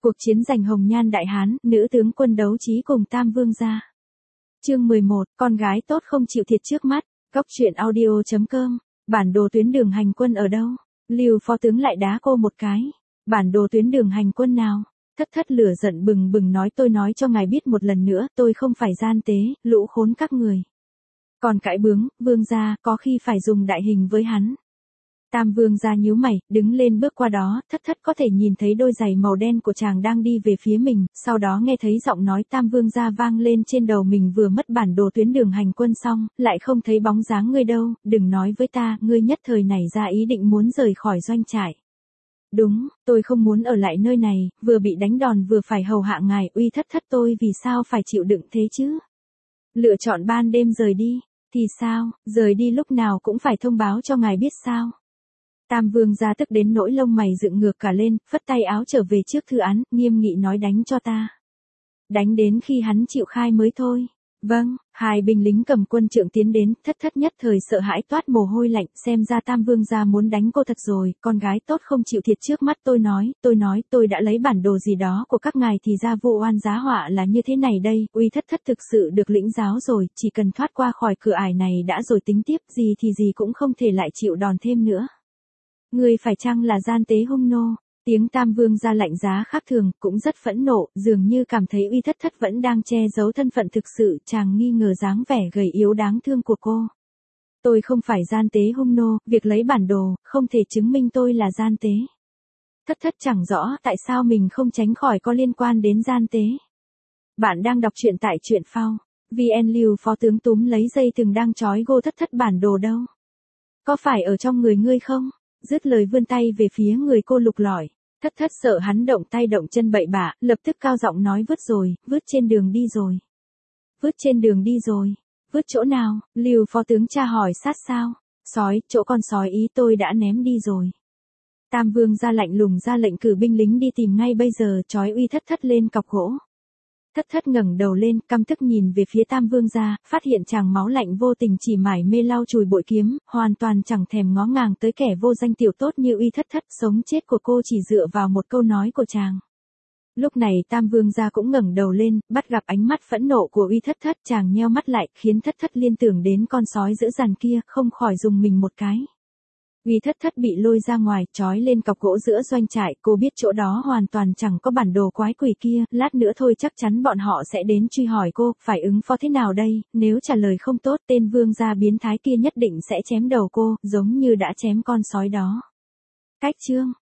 Cuộc chiến giành Hồng Nhan Đại Hán, nữ tướng quân đấu trí cùng Tam Vương gia. Chương 11, con gái tốt không chịu thiệt trước mắt. Góc truyện audio.com. Bản đồ tuyến đường hành quân ở đâu? Lưu phó tướng lại đá cô một cái. Bản đồ tuyến đường hành quân nào? Thất Thất lửa giận bừng bừng nói, tôi nói cho ngài biết một lần nữa, tôi không phải gian tế, lũ khốn các người. Còn cãi bướng, vương gia, có khi phải dùng đại hình với hắn. Tam Vương gia nhíu mày, đứng lên bước qua đó, Thất Thất có thể nhìn thấy đôi giày màu đen của chàng đang đi về phía mình, sau đó nghe thấy giọng nói Tam Vương gia vang lên trên đầu mình vừa mất bản đồ tuyến đường hành quân xong, lại không thấy bóng dáng ngươi đâu, đừng nói với ta, ngươi nhất thời này ra ý định muốn rời khỏi doanh trại. Đúng, tôi không muốn ở lại nơi này, vừa bị đánh đòn vừa phải hầu hạ ngài, uy Thất Thất tôi vì sao phải chịu đựng thế chứ? Lựa chọn ban đêm rời đi, thì sao, rời đi lúc nào cũng phải thông báo cho ngài biết sao? Tam Vương gia tức đến nỗi lông mày dựng ngược cả lên, phất tay áo trở về trước thư án, nghiêm nghị nói đánh cho ta. Đánh đến khi hắn chịu khai mới thôi. Vâng, hai binh lính cầm quân trượng tiến đến, Thất Thất nhất thời sợ hãi toát mồ hôi lạnh, xem ra Tam Vương gia muốn đánh cô thật rồi, con gái tốt không chịu thiệt trước mắt tôi nói, tôi đã lấy bản đồ gì đó của các ngài thì ra vụ oan giá họa là như thế này đây, uy Thất Thất thực sự được lĩnh giáo rồi, chỉ cần thoát qua khỏi cửa ải này đã rồi tính tiếp, gì thì gì cũng không thể lại chịu đòn thêm nữa. Ngươi phải chăng là gian tế hung nô? Tiếng Tam Vương gia lạnh giá khác thường, cũng rất phẫn nộ, dường như cảm thấy uy Thất Thất vẫn đang che giấu thân phận thực sự, chàng nghi ngờ dáng vẻ gầy yếu đáng thương của cô. Tôi không phải gian tế hung nô, việc lấy bản đồ, không thể chứng minh tôi là gian tế. Thất Thất chẳng rõ tại sao mình không tránh khỏi có liên quan đến gian tế. Bạn đang đọc truyện tại truyện phao. VN Lưu phó tướng túm lấy dây thừng đang trói gô Thất Thất bản đồ đâu? Có phải ở trong người ngươi không? Dứt lời vươn tay về phía người cô lục lọi. Thất Thất sợ hắn động tay động chân bậy bạ, lập tức cao giọng nói vứt rồi, vứt trên đường đi rồi. Vứt trên đường đi rồi. Vứt chỗ nào? Lưu phó tướng tra hỏi sát sao? Sói, chỗ con sói ý tôi đã ném đi rồi. Tam Vương gia lạnh lùng ra lệnh cử binh lính đi tìm ngay bây giờ, trói uy Thất Thất lên cọc gỗ. Thất Thất ngẩng đầu lên, căm tức nhìn về phía Tam Vương gia, phát hiện chàng máu lạnh vô tình chỉ mải mê lau chùi bội kiếm, hoàn toàn chẳng thèm ngó ngàng tới kẻ vô danh tiểu tốt như uy Thất Thất, sống chết của cô chỉ dựa vào một câu nói của chàng. Lúc này Tam Vương gia cũng ngẩng đầu lên, bắt gặp ánh mắt phẫn nộ của uy Thất Thất, chàng nheo mắt lại, khiến Thất Thất liên tưởng đến con sói dữ dằn kia, không khỏi dùng mình một cái. Uy Thất Thất bị lôi ra ngoài, trói lên cọc gỗ giữa doanh trại, cô biết chỗ đó hoàn toàn chẳng có bản đồ quái quỷ kia, lát nữa thôi chắc chắn bọn họ sẽ đến truy hỏi cô, phải ứng phó thế nào đây, nếu trả lời không tốt tên vương gia biến thái kia nhất định sẽ chém đầu cô, giống như đã chém con sói đó. Cách chương